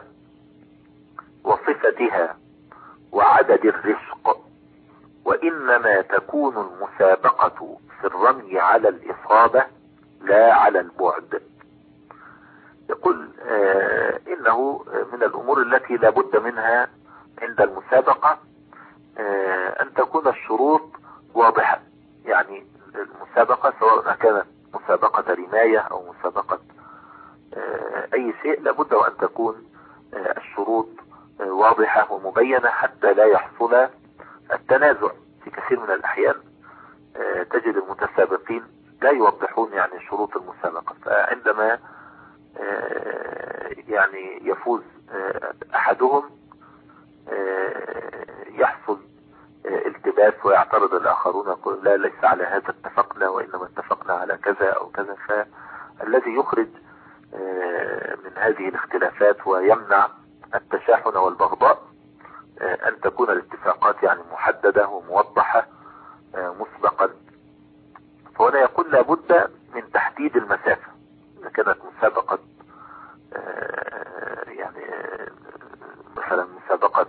وصفتها وعدد الرشق، وإنما تكون المسابقة في الرمي على الإصابة لا على البعد. يقول آه إنه من الأمور التي لا بد منها عند المسابقة آه أن تكون الشروط واضحة. يعني المسابقة سواء كانت مسابقة رماية أو مسابقة آه أي شيء، لابد وأن تكون آه الشروط آه واضحة ومبينة، حتى لا يحصل التنازع. في كثير من الأحيان آه تجد المتسابقين لا يوضحون يعني شروط المسابقة، فعندما آه يعني يفوز آه أحدهم آه يحصل آه التباس اختلاف ويعترض الآخرون يقول لا ليس على هذا اتفقنا وإنما اتفقنا على كذا أو كذا. فالذي يخرج من هذه الاختلافات ويمنع التشاحن والبغضاء أن تكون الاتفاقات يعني محددة وموضحة مسبقا. فهنا يقول لابد من تحديد المسافة. إذا كانت مسابقة يعني مثلا مسابقة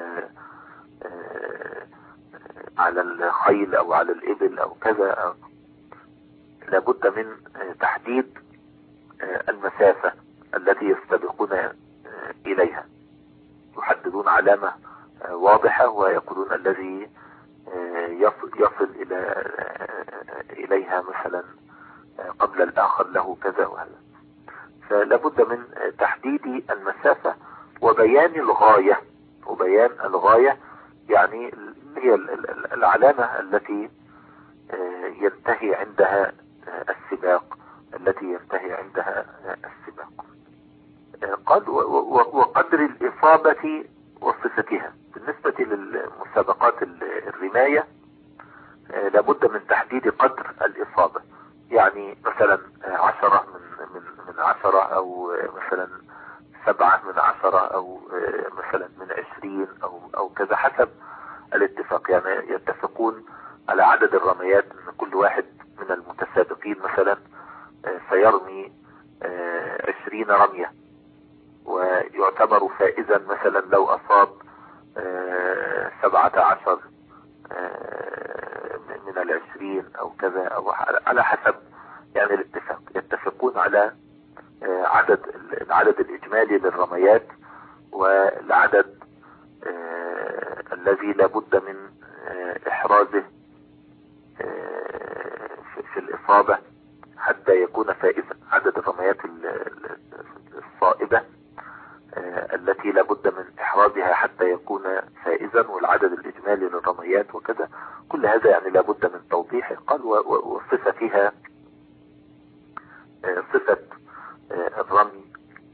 على الخيل أو على الإبل أو كذا، لابد من تحديد المسافة التي يستبقون إليها. يحددون علامة واضحة ويقولون الذي يصل, يصل إلى إليها مثلا قبل الآخر له كذا وهذا. فلابد من تحديد المسافة وبيان الغاية. وبيان الغاية يعني هي العلامة التي ينتهي عندها السباق التي ينتهي عندها السباق. قال وقدر الإصابة وصفتها. بالنسبة للمسابقات الرماية لابد من تحديد قدر الإصابة، يعني مثلا عشرة من من من عشرة أو مثلا سبعة من عشرة أو مثلا من عشرين أو أو كذا حسب الاتفاق. يعني يتفقون على عدد الرميات ان كل واحد من المتسابقين مثلا سيرمي عشرين رمية، ويعتبر فائزا مثلا لو أصاب سبعة عشر من العشرين أو كذا، أو على حسب يعني الاتفاق. يتفقون على عدد العدد الإجمالي للرميات والعدد الذي لابد من إحرازه في الإصابة حتى يكون فائزا. عدد الرميات الصائبة التي لابد من إحرازها حتى يكون فائزا، والعدد الإجمالي للرميات وكذا. كل هذا يعني لابد من توضيحه. قال وصفة فيها صفة الرمي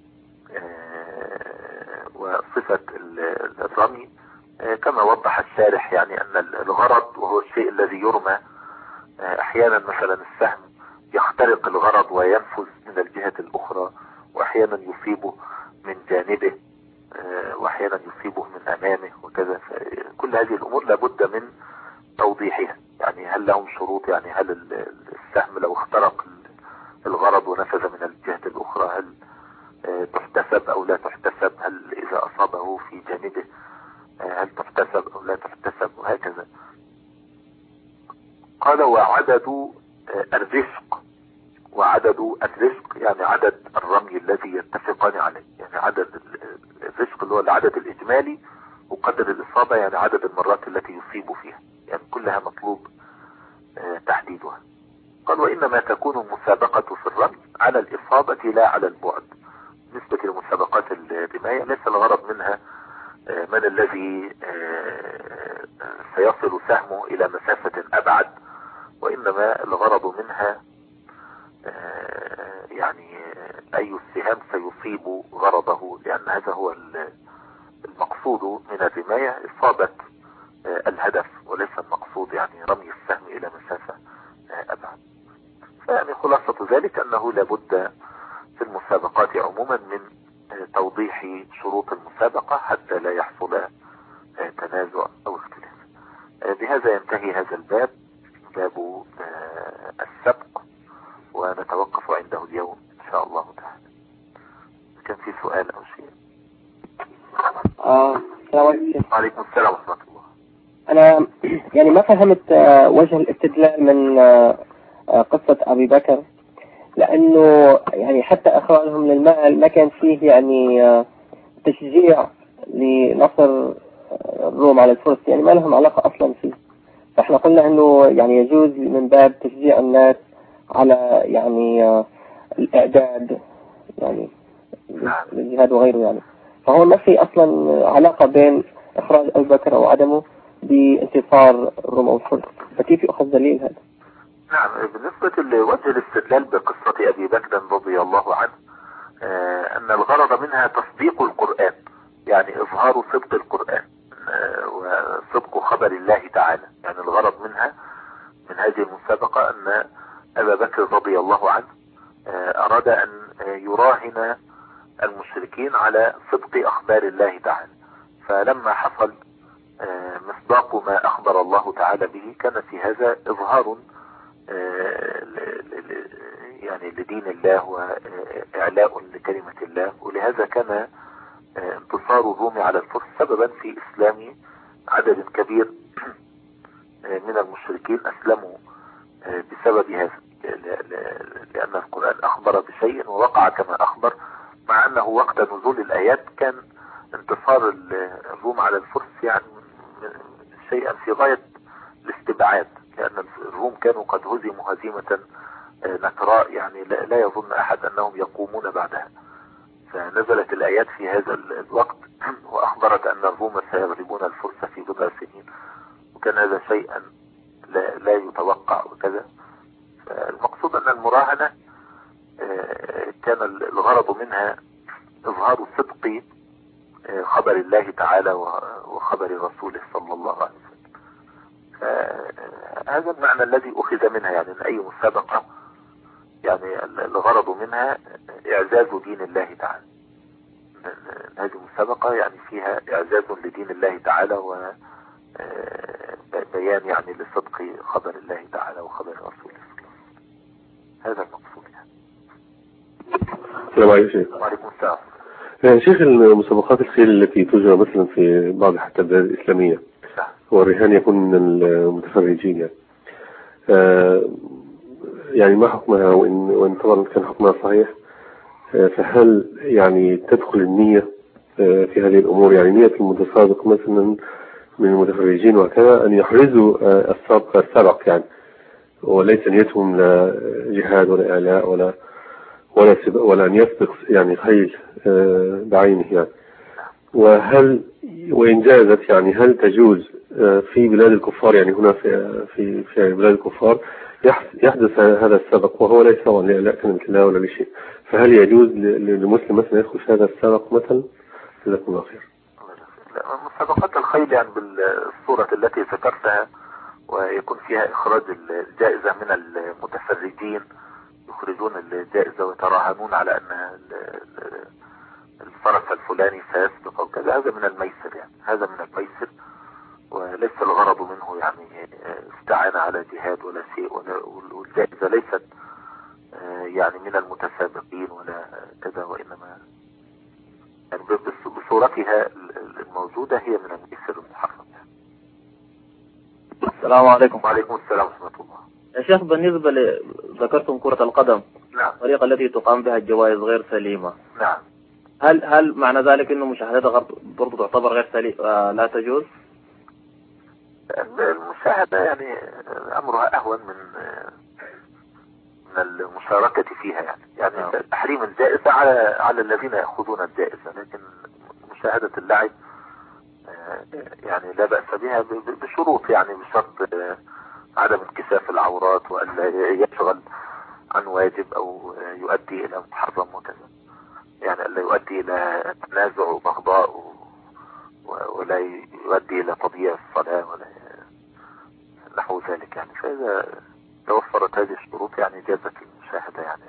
وصفة الرمي كما وضح الشارح، يعني أن الغرض وهو الشيء الذي يرمى. أحيانا مثلا السهم يخترق الغرض وينفذ من الجهة الأخرى، وأحيانا يصيبه من جانبه، وأحيانا يصيبه من أمامه وكذا. كل هذه الأمور لابد من توضيحها. يعني هل لهم شروط؟ يعني هل السهم لو اخترق الغرض ونفذ من الجهة الأخرى هل تحتسب أو لا تحتسب؟ هل إذا أصابه في جانبه هل تحتسب أو لا تحتسب؟ وهكذا. قال وعدد الرزق. وعدد الرزق يعني عدد الرمي الذي يتفقان عليه، يعني عدد الرزق اللي هو العدد الإجمالي، وقدر الإصابة يعني عدد المرات التي يصيب فيها. يعني كلها مطلوب تحديدها. قال وإنما تكون المسابقة في الرمي على الإصابة لا على البعد. بالنسبة لمسابقات الرماية ليس الغرض منها من الذي سيصل سهمه إلى مسافة أبعد، وإنما الغرض منها يعني أي السهام سيصيب غرضه، لأن هذا هو المقصود من الرماية، إصابة الهدف، وليس المقصود يعني رمي السهم إلى مسافة أبعد. فيعني خلاصة ذلك أنه لابد في المسابقات عموما من توضيح شروط المسابقة حتى لا يحصل تنازع أو اختلاف. بهذا ينتهي هذا الباب، باب السبق، ونتوقف عنده اليوم إن شاء الله تعالى. كان في سؤال أو شيء؟ آه. وعليكم السلام ورحمة الله. أنا يعني ما فهمت وجه الاستدلال من قصة أبي بكر، لأنه يعني حتى إخراجهم للمال ما كان فيه يعني تشجيع لنصر الروم على الفرس، يعني ما لهم علاقة أصلا فيه. فإحنا قلنا أنه يعني يجوز من باب تشجيع الناس على يعني الإعداد يعني للجهاد وغيره يعني. فهو ما في أصلا علاقة بين إخراج أبي بكر أو عدمه بانتصار الروم أو الفرس. فكيف يأخذ دليل هذا؟ نعم، بالنسبة لوجه الاستدلال بقصة أبي بكر رضي الله عنه آه أن الغرض منها تصديق القرآن، يعني إظهار صدق القرآن آه وصدق خبر الله تعالى. يعني المسابقة أن أبا بكر رضي الله عنه أراد أن يراهن المشركين على صدق أخبار الله تعالى. فلما حصل مصداق ما أخبر الله تعالى به كان في هذا إظهار يعني لدين الله وإعلاء لكلمة الله، ولهذا كان انتصار الروم على الفرس سببا في إسلام عدد كبير من المشركين أسلموا بسبب هذا، لأن القرآن أخبر بشيء ووقع كما أخبر، مع أنه وقت نزول الآيات كان انتصار الروم على الفرس يعني شيئا في غاية الاستبعاد، لأن الروم كانوا قد هزموا هزيمة نكراء يعني لا يظن أحد أنهم يقومون بعدها. فنزلت الآيات في هذا الوقت وأخبرت أن الروم سيغلبون الفرس في بضع سنين، وكان هذا شيئا لا, لا يتوقع وكذا. المقصود أن المراهنة كان الغرض منها إظهار صدق خبر الله تعالى وخبر رسوله صلى الله عليه وسلم. هذا المعنى الذي أخذ منها، يعني أن أي مسابقة يعني الغرض منها إعزاز دين الله تعالى. هذه المسابقة يعني فيها إعزاز لدين الله تعالى وبيان يعني لصدق خبر الله تعالى وخبر رسوله. هذا المقصود يعني. السلام عليكم شيخ. وعليكم السلام. يعني شيخ المسابقات الخيل التي تجرى مثلا في بعض حتى البلاد الإسلامية والرهان يكون من المتفرجين يعني. آه يعني ما حكمها، وإن, وإن طبعا كان حكمها صحيح، آه فهل يعني تدخل النية آه في هذه الأمور؟ يعني نية المتسابق مثلا من المتفرجين وكذا أن يحرزوا آه السابق السابق يعني، وليس نيتهم لا جهاد ولا إعلاء ولا ولا ولا أن يسبق يعني خيل آه بعينه يعني. وهل وإن جازت يعني هل تجوز آه في بلاد الكفار، يعني هنا في في في بلاد الكفار يحدث هذا السبق وهو ليس لإعلاء كلمة الله ولا لشيء، فهل يجوز للمسلم مثلا يدخل في هذا السبق مثلا؟ جزاكم الله خير. مسابقات الخيل يعني بالصورة التي ذكرتها ويكون فيها إخراج الجائزة من المتفرجين، يخرجون الجائزة ويتراهنون على أن الفرس الفلاني سيسبق أو كذا، هذا من الميسر يعني، هذا من الميسر، وليس الغرض منه يعني استعانة على جهاد ولا شيء، والجائزة ليست يعني من المتسابقين ولا كذا، وإنما يعني بصورتها الموجودة هي من الميسر المحرم يعني. السلام عليكم. وعليكم السلام ورحمة الله. يا شيخ، بالنسبة ل... ذكرتم كرة القدم، نعم، الطريقة التي تقام بها الجوائز غير سليمة، نعم، هل هل معنى ذلك انه مشاهدتها برضو تعتبر غير سليمة آه لا تجوز؟ المشاهدة يعني أمرها أهون من من المشاركة فيها يعني، يعني نعم. تحريم الجائزة على على الذين يأخذون الجائزة، لكن مشاهدة اللعب يعني لا بأس بها بشروط، يعني بشرط عدم انكشاف العورات وألا يشغل عن واجب أو يؤدي إلى محرم وكذا، يعني ألا يؤدي إلى تنازع وبغضاء ولا يؤدي إلى تضييع الصلاة ولا نحو ذلك يعني. فإذا توفرت هذه الشروط يعني جازت المشاهدة يعني.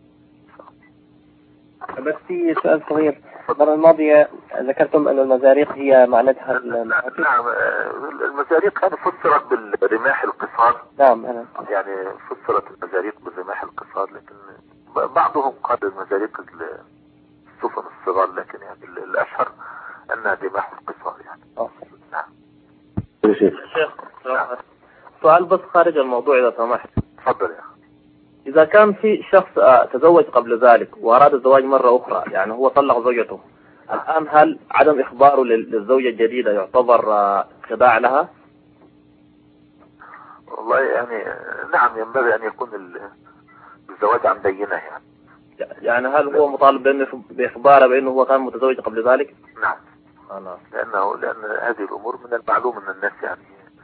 بس في سؤال صغير، المرة الماضية ذكرتم أن المزاريق هي معناتها المعتيق. نعم، المزاريق كانت فسرت بالرماح القصار. نعم، أنا يعني فسرت المزاريق بالرماح القصار، لكن بعضهم قال المزاريق السفن الصغار، لكن يعني الأشهر أنها رماح القصار يعني. أوه. نعم. شيخ، سؤال بس خارج الموضوع إذا سمحت. تفضل يا أخي. إذا كان في شخص تزوج قبل ذلك وأراد الزواج مرة أخرى، يعني هو طلق زوجته الآن، هل عدم إخباره للزوجة الجديدة يعتبر خداع لها؟ والله يعني نعم، ينبغي أن يكون الزواج عن بينة يعني. يعني هل هو مطالب بأنه بإخباره بأنه هو كان متزوج قبل ذلك؟ نعم. أنا. لأنه لأن هذه الأمور من المعلوم أن الناس يعني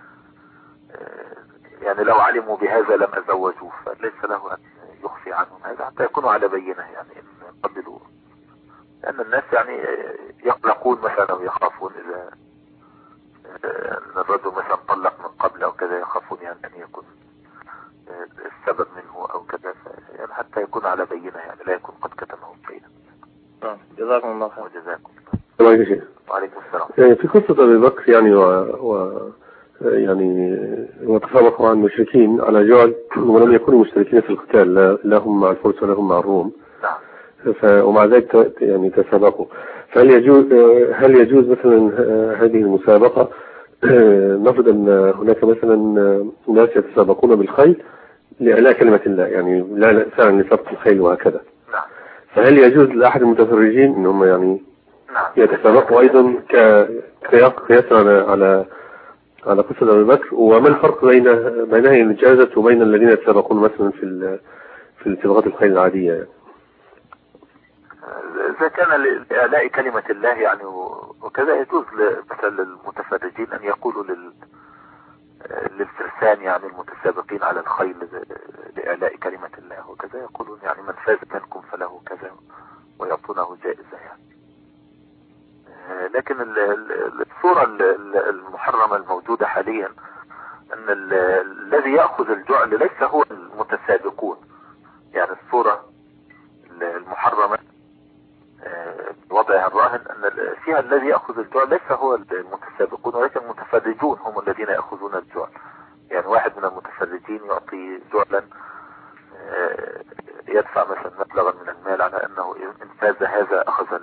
يعني لو علموا بهذا لم يزوجوه، فليس له أن يخفي عنهم هذا حتى يكونوا على بينة يعني إن قبلوا، لأن الناس يعني يقلقون مثلا أو يخافون إذا أن الرجل مثلا طلق من قبل أو كذا، يخافون يعني أن يكون السبب منه أو كذا، يعني حتى يكون على بينة، يعني لا يكون قد كتمه بينة. نعم جزاكم الله خير. وجزاكم الله. وعليكم السلام. يعني في قصة أبي بكر يعني و, و... يعني وتفرقوا عن المشركين على جعل ولم يكونوا مشتركين في القتال، لا, لا هم مع الفرس ولا هم مع الروم. نعم. ف... ومع ذلك يعني تسابقوا. فهل يجوز هل يجوز مثلا هذه المسابقة؟ نفرض أن هناك مثلا ناس يتسابقون بالخيل لإعلاء كلمة الله، يعني لا فعلا لسبق الخيل وهكذا. نعم. فهل يجوز لأحد المتفرجين أنهم يعني نعم. يتسابقوا أيضا كقياس على على على قصة أبي بكر؟ وما الفرق بين بينها الجائزة وبين الذين يتسابقون مثلا في في السباقات الخيل العادية يعني؟ إذا كان لإعلاء كلمة الله يعني وكذا يجوز مثلا للمتفرجين أن يقولوا لل للفرسان يعني المتسابقين على الخيل لإعلاء كلمة الله وكذا، يقولون يعني من فاز منكم فله كذا ويعطونه جائزة يعني. لكن الصورة المحرمة الموجودة حاليا أن الذي يأخذ الجعل ليس هو المتسابقون، يعني الصورة المحرمة وضعها الراهن أن فيها الذي يأخذ الجعل ليس هو المتسابقون ولكن المتفرجون هم الذين يأخذون الجعل. يعني واحد من المتفرجين يعطي جعلا يدفع مثلا مبلغا من المال على أنه إن فاز هذا أخذ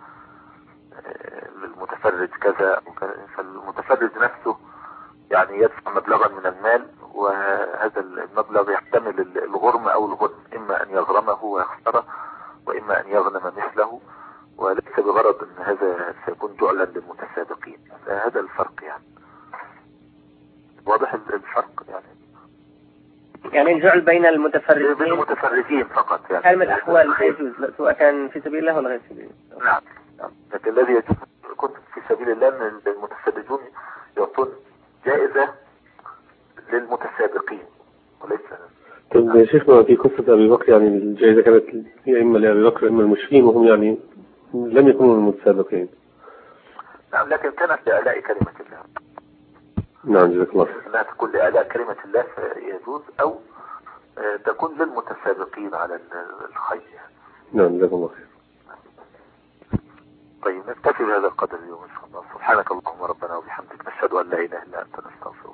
للمتفرج كذا، فالمتفرج نفسه يعني يدفع مبلغا من المال، وهذا المبلغ يحتمل الغرم أو الغنم، إما أن يغرمه ويخسره وإما أن يغنم مثله، وليس بغرض أن هذا سيكون جعلا للمتسابقين. هذا الفرق يعني واضح الفرق يعني. يعني الجعل بين المتفرجين بين المتفرجين فقط يعني. حال من الأحوال يجوز سواء كان في سبيل الله ولا غير سبيل الله. نعم. لكن الذي يجوز يكون في سبيل الله أن المتسابقون يعطون جائزة للمتسابقين وليس. طيب يا شيخنا في قصة أبي بكر يعني الجائزة كانت يا إما لأبي بكر إما المشركين وهم يعني لم يكونوا المتسابقين. نعم لكن كانت لإعلاء كلمة الله. نعم جزاك الله خير. أنها تكون لإعلاء كلمة الله يجوز، أو تكون للمتسابقين على الخير. نعم جزاك الله خير. طيب نكتفي بهذا القدر اليوم إن شاء الله. سبحانك اللهم ربنا وبحمدك نشهد أن لا إله إلا أنت نستغفرك.